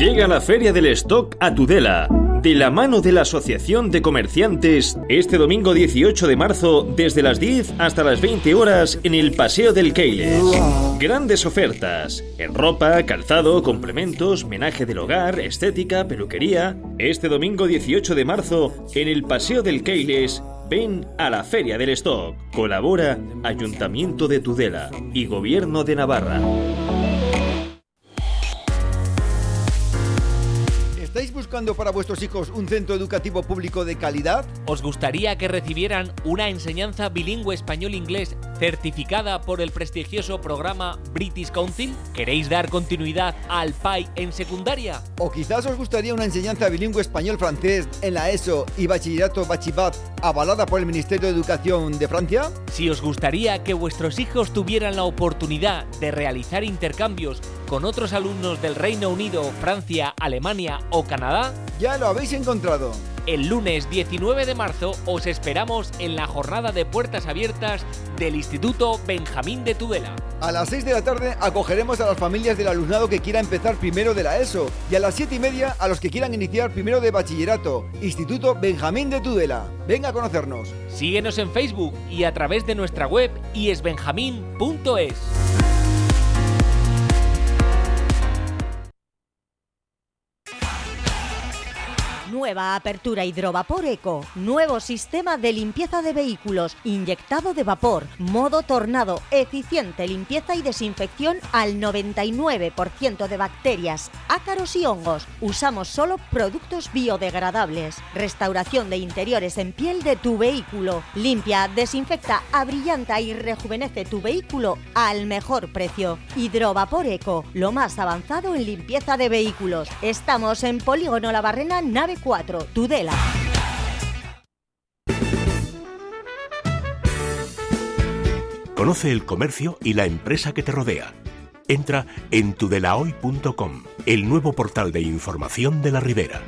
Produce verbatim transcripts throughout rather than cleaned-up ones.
Llega la Feria del Stock a Tudela, de la mano de la Asociación de Comerciantes, este domingo dieciocho de marzo, desde las diez hasta las veinte horas en el Paseo del Keiles. Grandes ofertas en ropa, calzado, complementos, menaje del hogar, estética, peluquería. Este domingo dieciocho de marzo, en el Paseo del Keiles, ven a la Feria del Stock. Colabora Ayuntamiento de Tudela y Gobierno de Navarra. ¿Estáis buscando para vuestros hijos un centro educativo público de calidad? ¿Os gustaría que recibieran una enseñanza bilingüe español-inglés certificada por el prestigioso programa British Council? ¿Queréis dar continuidad al P A I en secundaria? ¿O quizás os gustaría una enseñanza bilingüe español-francés en la ESO y bachillerato Bachibat avalada por el Ministerio de Educación de Francia? Si os gustaría que vuestros hijos tuvieran la oportunidad de realizar intercambios con otros alumnos del Reino Unido, Francia, Alemania o Canadá, ya lo habéis encontrado. El lunes diecinueve de marzo os esperamos en la jornada de puertas abiertas del Instituto Benjamín de Tudela. A las seis de la tarde acogeremos a las familias del alumnado que quiera empezar primero de la ESO y a las siete y media a los que quieran iniciar primero de bachillerato. Instituto Benjamín de Tudela. Venga a conocernos. Síguenos en Facebook y a través de nuestra web i es benjamín punto es. Nueva apertura Hidrovapor Eco, nuevo sistema de limpieza de vehículos, inyectado de vapor, modo tornado, eficiente limpieza y desinfección al noventa y nueve por ciento de bacterias, ácaros y hongos. Usamos solo productos biodegradables. Restauración de interiores en piel de tu vehículo. Limpia, desinfecta, abrillanta y rejuvenece tu vehículo al mejor precio. Hidrovapor Eco, lo más avanzado en limpieza de vehículos. Estamos en Polígono La Barrena, nave cuatro, Tudela. Conoce el comercio y la empresa que te rodea. Entra en tudelahoy punto com, el nuevo portal de información de la Ribera.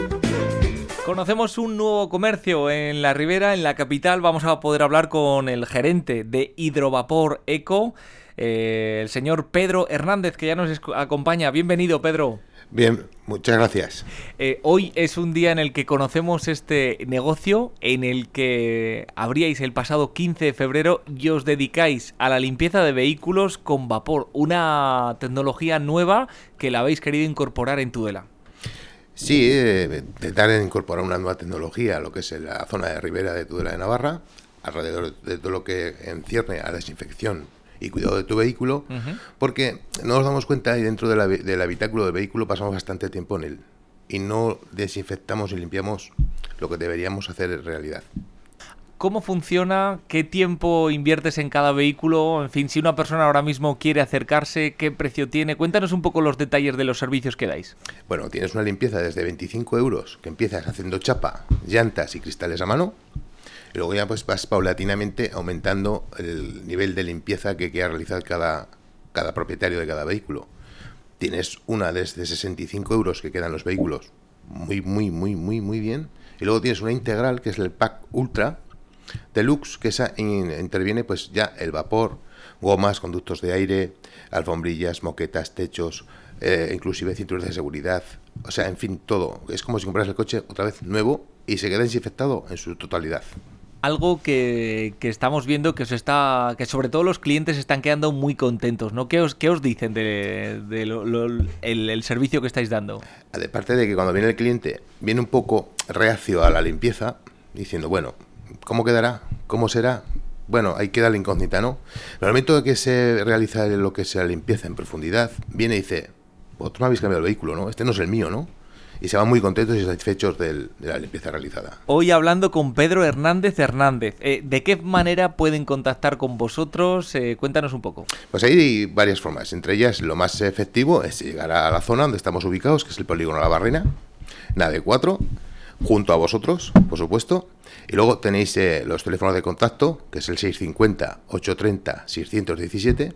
Conocemos un nuevo comercio en la Ribera, en la capital. Vamos a poder hablar con el gerente de Hidrovapor Eco, eh, el señor Pedro Hernández, que ya nos acompaña. Bienvenido, Pedro. Bien, muchas gracias. Eh, hoy es un día en el que conocemos este negocio, en el que abríais el pasado quince de febrero y os dedicáis a la limpieza de vehículos con vapor, una tecnología nueva que la habéis querido incorporar en Tudela. Sí, eh, intentar incorporar una nueva tecnología a lo que es la zona de Ribera de Tudela de Navarra, alrededor de todo lo que encierne a desinfección y cuidado de tu vehículo, uh-huh. porque no nos damos cuenta y dentro de la, del habitáculo del vehículo pasamos bastante tiempo en él y no desinfectamos y limpiamos lo que deberíamos hacer en realidad. ¿Cómo funciona? ¿Qué tiempo inviertes en cada vehículo? En fin, si una persona ahora mismo quiere acercarse, ¿qué precio tiene? Cuéntanos un poco los detalles de los servicios que dais. Bueno, tienes una limpieza desde veinticinco euros, que empiezas haciendo chapa, llantas y cristales a mano, y luego ya pues vas paulatinamente aumentando el nivel de limpieza que quiera realizar cada, cada propietario de cada vehículo. Tienes una desde sesenta y cinco euros que quedan los vehículos muy, muy, muy, muy, muy bien. Y luego tienes una integral que es el Pack Ultra Deluxe, que esa in, interviene pues ya el vapor, gomas, conductos de aire, alfombrillas, moquetas, techos, eh, inclusive cinturones de seguridad. O sea, en fin, todo. Es como si compras el coche otra vez nuevo y se queda desinfectado en su totalidad. Algo que, que estamos viendo que os está, que sobre todo los clientes están quedando muy contentos, ¿no? ¿Qué os, qué os dicen de, de lo, lo, el, el servicio que estáis dando? Aparte de que cuando viene el cliente viene un poco reacio a la limpieza, diciendo, bueno, ¿cómo quedará? ¿Cómo será? Bueno, ahí queda la incógnita, ¿no? En el momento de que se realiza lo que sea la limpieza en profundidad, viene y dice, vosotros me habéis cambiado el vehículo, ¿no? Este no es el mío, ¿no? Y se van muy contentos y satisfechos del, de la limpieza realizada. Hoy hablando con Pedro Hernández Hernández, eh, ¿de qué manera pueden contactar con vosotros? Eh, cuéntanos un poco. Pues hay varias formas, entre ellas lo más efectivo es llegar a la zona donde estamos ubicados, que es el Polígono La Barrena, nave cuatro, junto a vosotros, por supuesto, y luego tenéis eh, los teléfonos de contacto, que es el seis cinco cero, ocho tres cero, seis uno siete,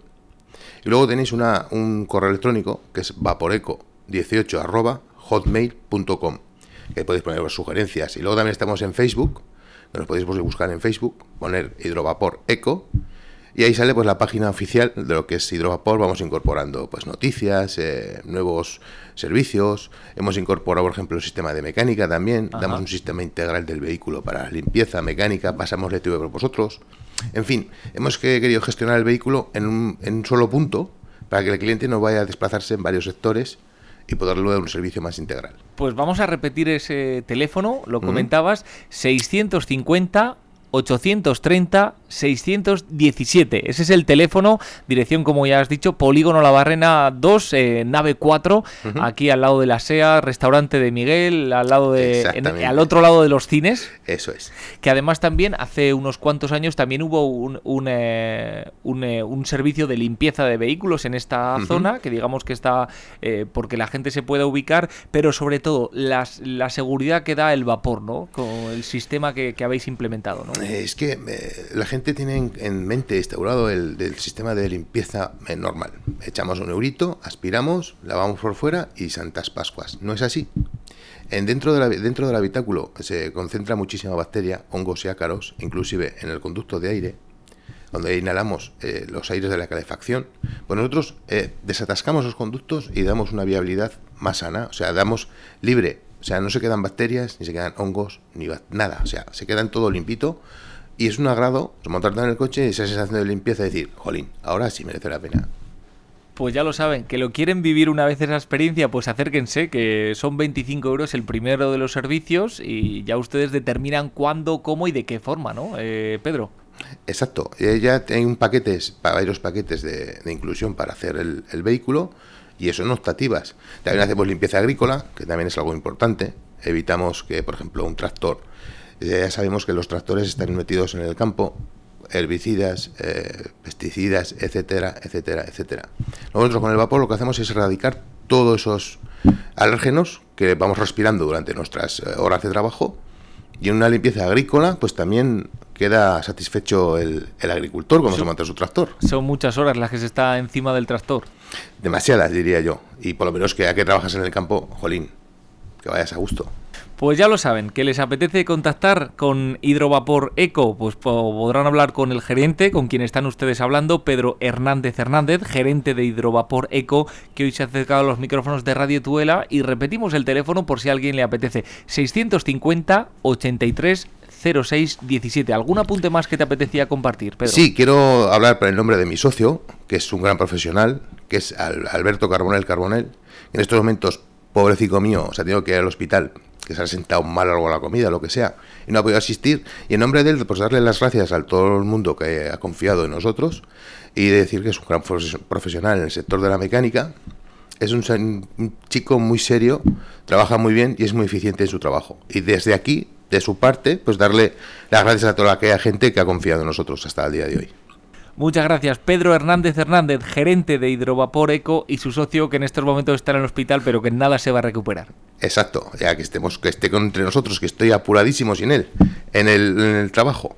y luego tenéis una, un correo electrónico, que es vaporeco dieciocho arroba hotmail punto com, que podéis poner sugerencias. Y luego también estamos en Facebook, que nos podéis buscar en Facebook, poner Hidrovapor Eco, Y ahí sale pues la página oficial de lo que es Hidrovapor. Vamos incorporando pues noticias, eh, nuevos servicios. Hemos incorporado, por ejemplo, el sistema de mecánica también. Ajá. Damos un sistema integral del vehículo para limpieza, mecánica, pasamos de T V por vosotros. En fin, hemos querido gestionar el vehículo en un, en un solo punto para que el cliente no vaya a desplazarse en varios sectores y poderle dar un servicio más integral. Pues vamos a repetir ese teléfono, lo comentabas, uh-huh. seiscientos cincuenta, ochocientos treinta, seiscientos diecisiete. Ese es el teléfono, dirección como ya has dicho, Polígono La Barrena dos, eh, nave cuatro, uh-huh. aquí al lado de la S E A, restaurante de Miguel, al lado de en, al otro lado de los cines. Eso es. Que además también hace unos cuantos años también hubo un un, eh, un, eh, un servicio de limpieza de vehículos en esta uh-huh. zona, que digamos que está eh, porque la gente se pueda ubicar, pero sobre todo las, la seguridad que da el vapor, ¿no? Con el sistema que, que habéis implementado, ¿no? Es que eh, la gente tiene en, en mente instaurado el del sistema de limpieza eh, normal. Echamos un eurito, aspiramos, lavamos por fuera y santas pascuas. No es así. En dentro, de la, dentro del habitáculo se concentra muchísima bacteria, hongos y ácaros, inclusive en el conducto de aire, donde inhalamos eh, los aires de la calefacción. Pues nosotros eh, desatascamos los conductos y damos una viabilidad más sana, o sea, damos libre. O sea, no se quedan bacterias, ni se quedan hongos, ni nada. O sea, se quedan todo limpito. Y es un agrado montarte en el coche y esa sensación de limpieza y decir, jolín, ahora sí merece la pena. Pues ya lo saben, que lo quieren vivir una vez esa experiencia, pues acérquense, que son veinticinco euros el primero de los servicios y ya ustedes determinan cuándo, cómo y de qué forma, ¿no, eh, Pedro? Exacto. Ya hay un paquete, varios paquetes de, de inclusión para hacer el, el vehículo. Y eso en optativas. También hacemos limpieza agrícola, que también es algo importante. Evitamos que, por ejemplo, un tractor, eh, ya sabemos que los tractores están metidos en el campo, herbicidas, eh, pesticidas, etcétera, etcétera, etcétera. Nosotros con el vapor lo que hacemos es erradicar todos esos alérgenos que vamos respirando durante nuestras horas de trabajo. Y en una limpieza agrícola, pues también queda satisfecho el, el agricultor cuando se monta su tractor. Son muchas horas las que se está encima del tractor. Demasiadas, diría yo. Y por lo menos que ya que trabajas en el campo, jolín, que vayas a gusto. Pues ya lo saben, que les apetece contactar con Hidrovapor Eco, pues podrán hablar con el gerente, con quien están ustedes hablando, Pedro Hernández Hernández, gerente de Hidrovapor Eco, que hoy se ha acercado a los micrófonos de Radio Tudela, y repetimos el teléfono por si a alguien le apetece, seiscientos cincuenta, ochenta y tres, cero seis diecisiete. ¿Algún apunte más que te apetecía compartir, Pedro? Sí, quiero hablar por el nombre de mi socio, que es un gran profesional, que es Alberto Carbonell Carbonell. En estos momentos, pobrecito mío, se ha tenido que ir al hospital, que se ha sentado mal algo a la comida, lo que sea, y no ha podido asistir. Y en nombre de él, pues darle las gracias a todo el mundo que ha confiado en nosotros y decir que es un gran profesional en el sector de la mecánica. Es un, un chico muy serio, trabaja muy bien y es muy eficiente en su trabajo. Y desde aquí, de su parte, pues darle las gracias a toda aquella gente que ha confiado en nosotros hasta el día de hoy. Muchas gracias, Pedro Hernández Hernández, gerente de Hidrovapor Eco, y su socio, que en estos momentos está en el hospital, pero que en nada se va a recuperar. Exacto, ya que estemos, que esté entre nosotros, que estoy apuradísimo sin él, en el, en el trabajo.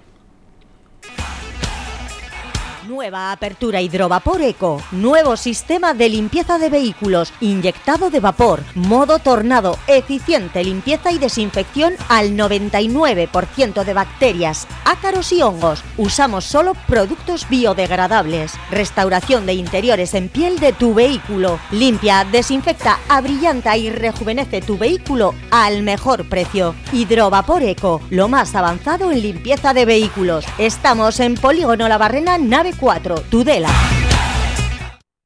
Nueva apertura Hidrovapor Eco, nuevo sistema de limpieza de vehículos, inyectado de vapor, modo tornado, eficiente limpieza y desinfección al noventa y nueve por ciento de bacterias, ácaros y hongos. Usamos solo productos biodegradables. Restauración de interiores en piel de tu vehículo. Limpia, desinfecta, abrillanta y rejuvenece tu vehículo al mejor precio. Hidrovapor Eco, lo más avanzado en limpieza de vehículos. Estamos en Polígono La Barrena, nave cuatro, Tudela.